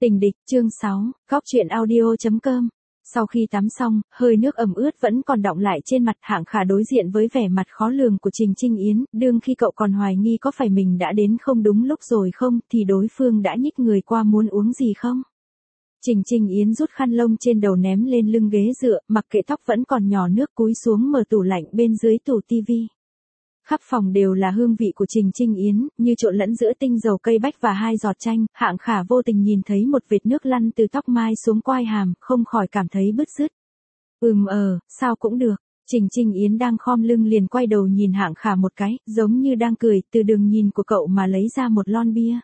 Tình địch, chương 6, Góc truyện audio.com. Sau khi tắm xong, hơi nước ẩm ướt vẫn còn đọng lại trên mặt. Hạng Khả đối diện với vẻ mặt khó lường của Trình Trinh Yến, đương khi cậu còn hoài nghi có phải mình đã đến không đúng lúc rồi không, thì đối phương đã nhích người qua muốn uống gì không. Trình Trinh Yến rút khăn lông trên đầu ném lên lưng ghế dựa, mặc kệ tóc vẫn còn nhỏ nước, cúi xuống mở tủ lạnh bên dưới tủ tivi. Khắp phòng đều là hương vị của Trình Trinh Yến, như trộn lẫn giữa tinh dầu cây bách và 2 giọt chanh. Hạng Khả vô tình nhìn thấy một vệt nước lăn từ tóc mai xuống quai hàm, không khỏi cảm thấy bứt rứt. Sao cũng được. Trình Trinh Yến đang khom lưng liền quay đầu nhìn Hạng Khả một cái, giống như đang cười, từ đường nhìn của cậu mà lấy ra một lon bia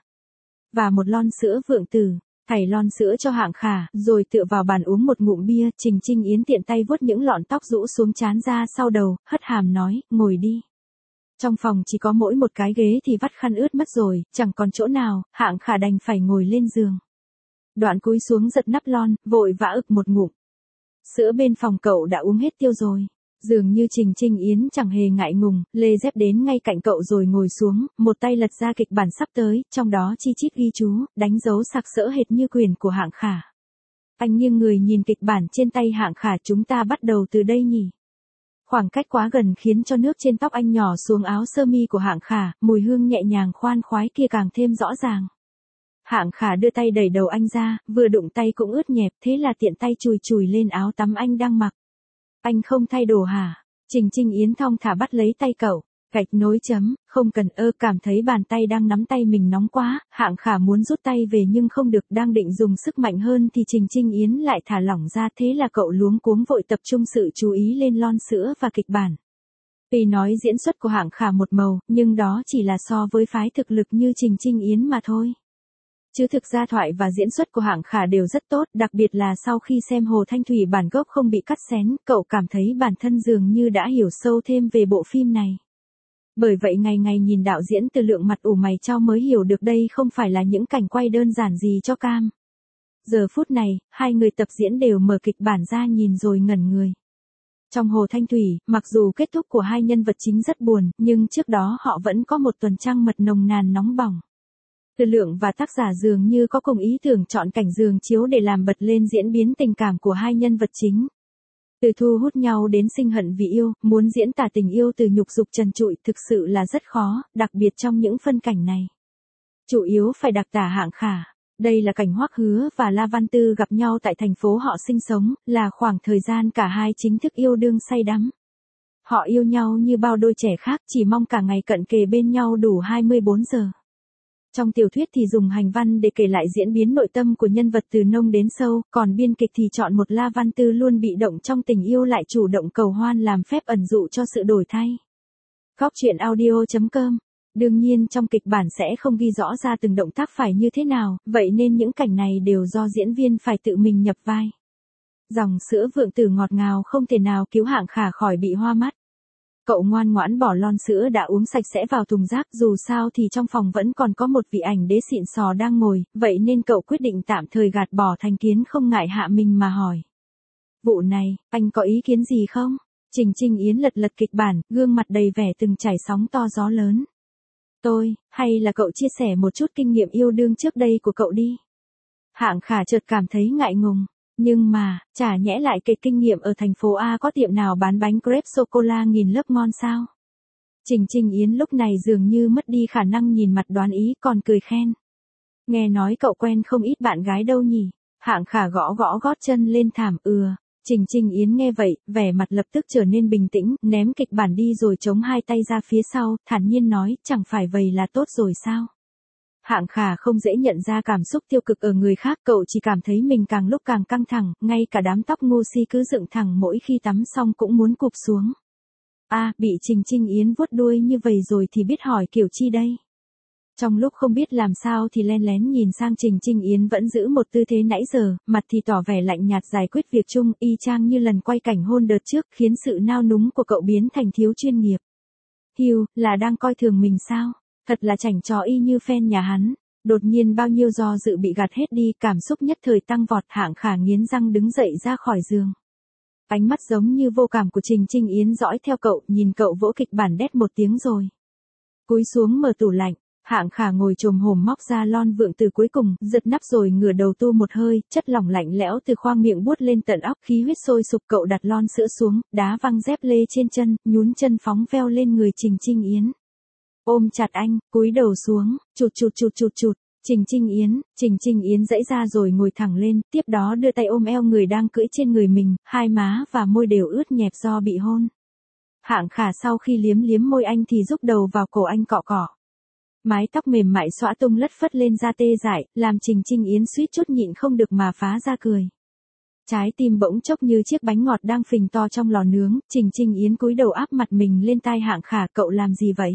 và một lon sữa Vượng Tử. Thảy lon sữa cho Hạng Khả, rồi tựa vào bàn uống một ngụm bia. Trình Trinh Yến tiện tay vuốt những lọn tóc rũ xuống trán ra sau đầu, hất hàm nói, ngồi đi. Trong phòng chỉ có mỗi một cái ghế thì vắt khăn ướt mất rồi, chẳng còn chỗ nào. Hạng Khả đành phải ngồi lên giường. Đoạn cúi xuống giật nắp lon, vội vã ực một ngụm. Sữa bên phòng cậu đã uống hết tiêu rồi. Dường như Trình Trinh Yến chẳng hề ngại ngùng, lê dép đến ngay cạnh cậu rồi ngồi xuống, một tay lật ra kịch bản sắp tới, trong đó chi chít ghi chú, đánh dấu sặc sỡ hệt như quyền của Hạng Khả. Anh nghiêng người nhìn kịch bản trên tay Hạng Khả, chúng ta bắt đầu từ đây nhỉ? Khoảng cách quá gần khiến cho nước trên tóc anh nhỏ xuống áo sơ mi của Hạng Khả, mùi hương nhẹ nhàng khoan khoái kia càng thêm rõ ràng. Hạng Khả đưa tay đẩy đầu anh ra, vừa đụng tay cũng ướt nhẹp, thế là tiện tay chùi chùi lên áo tắm anh đang mặc. Anh không thay đồ hả? Trình Trinh Yến thong thả bắt lấy tay cậu, gạch nối chấm, không cần cảm thấy bàn tay đang nắm tay mình nóng quá. Hạng Khả muốn rút tay về nhưng không được, đang định dùng sức mạnh hơn thì Trình Trinh Yến lại thả lỏng ra, thế là cậu luống cuống vội tập trung sự chú ý lên lon sữa và kịch bản. Tuy nói diễn xuất của Hạng Khả một màu, nhưng đó chỉ là so với phái thực lực như Trình Trinh Yến mà thôi. Chứ thực ra thoại và diễn xuất của Hạng Khả đều rất tốt, đặc biệt là sau khi xem Hồ Thanh Thủy bản gốc không bị cắt xén, cậu cảm thấy bản thân dường như đã hiểu sâu thêm về bộ phim này. Bởi vậy ngày ngày nhìn đạo diễn Từ Lượng mặt ủ mày chau mới hiểu được đây không phải là những cảnh quay đơn giản gì cho cam. Giờ phút này, hai người tập diễn đều mở kịch bản ra nhìn rồi ngẩn người. Trong Hồ Thanh Thủy, mặc dù kết thúc của hai nhân vật chính rất buồn, nhưng trước đó họ vẫn có một tuần trăng mật nồng nàn nóng bỏng. Từ Lượng và tác giả dường như có cùng ý tưởng chọn cảnh giường chiếu để làm bật lên diễn biến tình cảm của hai nhân vật chính. Từ thu hút nhau đến sinh hận vì yêu, muốn diễn tả tình yêu từ nhục dục trần trụi thực sự là rất khó, đặc biệt trong những phân cảnh này. Chủ yếu phải đặc tả Hạng Khả. Đây là cảnh Hoắc Hứa và La Văn Tư gặp nhau tại thành phố họ sinh sống, là khoảng thời gian cả hai chính thức yêu đương say đắm. Họ yêu nhau như bao đôi trẻ khác, chỉ mong cả ngày cận kề bên nhau đủ 24 giờ. Trong tiểu thuyết thì dùng hành văn để kể lại diễn biến nội tâm của nhân vật từ nông đến sâu, còn biên kịch thì chọn một La Văn Tư luôn bị động trong tình yêu lại chủ động cầu hoan làm phép ẩn dụ cho sự đổi thay. Góc truyện audio.com. Đương nhiên trong kịch bản sẽ không ghi rõ ra từng động tác phải như thế nào, vậy nên những cảnh này đều do diễn viên phải tự mình nhập vai. Dòng sữa Vượng Tử ngọt ngào không thể nào cứu Hạng Khả khỏi bị hoa mắt. Cậu ngoan ngoãn bỏ lon sữa đã uống sạch sẽ vào thùng rác, dù sao thì trong phòng vẫn còn có một vị ảnh đế xịn sò đang ngồi, vậy nên cậu quyết định tạm thời gạt bỏ thành kiến không ngại hạ mình mà hỏi. Vụ này, anh có ý kiến gì không? Trình Trinh Yến lật lật kịch bản, gương mặt đầy vẻ từng trải sóng to gió lớn. Hay là cậu chia sẻ một chút kinh nghiệm yêu đương trước đây của cậu đi. Hạng Khả chợt cảm thấy ngại ngùng. Nhưng mà, chả nhẽ lại kể kinh nghiệm ở thành phố A có tiệm nào bán bánh crepe sô-cô-la nghìn lớp ngon sao? Trình Trinh Yến lúc này dường như mất đi khả năng nhìn mặt đoán ý, còn cười khen. Nghe nói cậu quen không ít bạn gái đâu nhỉ? Hạng Khả gõ gõ gót chân lên thảm. Trình Trinh Yến nghe vậy, vẻ mặt lập tức trở nên bình tĩnh, ném kịch bản đi rồi chống hai tay ra phía sau, thản nhiên nói, chẳng phải vậy là tốt rồi sao? Hạng Khả không dễ nhận ra cảm xúc tiêu cực ở người khác, cậu chỉ cảm thấy mình càng lúc càng căng thẳng, ngay cả đám tóc ngu si cứ dựng thẳng mỗi khi tắm xong cũng muốn cụp xuống. Bị Trình Trinh Yến vuốt đuôi như vậy rồi thì biết hỏi kiểu chi đây? Trong lúc không biết làm sao thì len lén nhìn sang Trình Trinh Yến vẫn giữ một tư thế nãy giờ, mặt thì tỏ vẻ lạnh nhạt giải quyết việc chung, y chang như lần quay cảnh hôn đợt trước, khiến sự nao núng của cậu biến thành thiếu chuyên nghiệp. Là đang coi thường mình sao? Thật là chảnh chó y như fan nhà hắn. Đột nhiên bao nhiêu do dự bị gạt hết đi, cảm xúc nhất thời tăng vọt. Hạng Khả nghiến răng đứng dậy ra khỏi giường. Ánh mắt giống như vô cảm của Trình Trinh Yến dõi theo cậu, nhìn cậu vỗ kịch bản đét một tiếng rồi cúi xuống mở tủ lạnh. Hạng Khả ngồi chồm hổm móc ra lon vượng từ cuối cùng, giật nắp rồi ngửa đầu tu một hơi, chất lỏng lạnh lẽo từ khoang miệng buốt lên tận óc, khí huyết sôi sục. Cậu đặt lon sữa xuống, đá văng dép lê trên chân, nhún chân phóng veo lên người Trình Trinh Yến. Ôm chặt anh, cúi đầu xuống, chụt chụt chụt chụt chụt. Trình Trinh Yến giãy ra rồi ngồi thẳng lên, tiếp đó đưa tay ôm eo người đang cưỡi trên người mình, hai má và môi đều ướt nhẹp do bị hôn. Hạng Khả sau khi liếm liếm môi anh thì rúc đầu vào cổ anh cọ cọ. Mái tóc mềm mại xõa tung lất phất lên da tê dại, làm Trình Trinh Yến suýt chút nhịn không được mà phá ra cười. Trái tim bỗng chốc như chiếc bánh ngọt đang phình to trong lò nướng, Trình Trinh Yến cúi đầu áp mặt mình lên tai Hạng Khả, cậu làm gì vậy?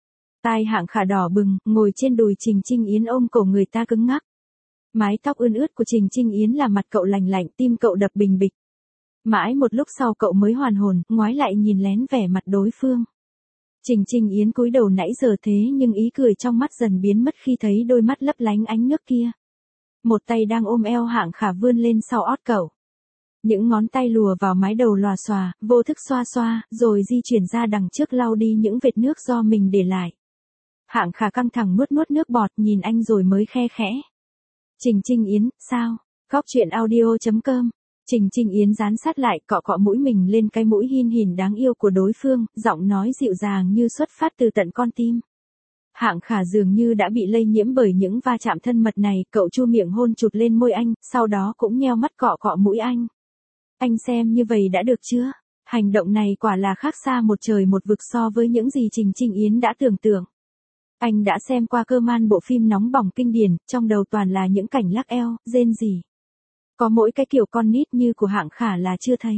Tai Hạng Khả đỏ bừng, ngồi trên đùi Trình Trinh Yến ôm cổ người ta cứng ngắc. Mái tóc ươn ướt của Trình Trinh Yến làm mặt cậu lành lạnh, tim cậu đập bình bịch. Mãi một lúc sau cậu mới hoàn hồn, ngoái lại nhìn lén vẻ mặt đối phương. Trình Trinh Yến cúi đầu nãy giờ thế nhưng ý cười trong mắt dần biến mất khi thấy đôi mắt lấp lánh ánh nước kia. Một tay đang ôm eo Hạng Khả vươn lên sau ót cậu. Những ngón tay lùa vào mái đầu lòa xòa, vô thức xoa xoa, rồi di chuyển ra đằng trước lau đi những vệt nước do mình để lại. Hạng Khả căng thẳng nuốt nuốt nước bọt nhìn anh rồi mới khe khẽ. Trình Trinh Yến, sao? Góc chuyện audio.com. Trình Trinh Yến dán sát lại, cọ cọ mũi mình lên cái mũi hin hìn đáng yêu của đối phương, giọng nói dịu dàng như xuất phát từ tận con tim. Hạng Khả dường như đã bị lây nhiễm bởi những va chạm thân mật này, cậu chu miệng hôn chụt lên môi anh, sau đó cũng nheo mắt cọ cọ mũi anh. Anh xem như vậy đã được chưa? Hành động này quả là khác xa một trời một vực so với những gì Trình Trinh Yến đã tưởng tượng. Anh đã xem qua cơ man bộ phim nóng bỏng kinh điển, trong đầu toàn là những cảnh lắc eo, rên rỉ. Có mỗi cái kiểu con nít như của Hạng Khả là chưa thấy.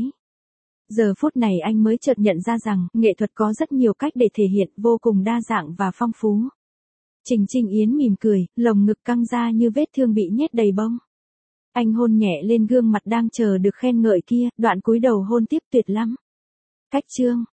Giờ phút này anh mới chợt nhận ra rằng, nghệ thuật có rất nhiều cách để thể hiện, vô cùng đa dạng và phong phú. Trình Trinh Yến mỉm cười, lồng ngực căng ra như vết thương bị nhét đầy bông. Anh hôn nhẹ lên gương mặt đang chờ được khen ngợi kia, đoạn cúi đầu hôn tiếp tuyệt lắm. Cách chương.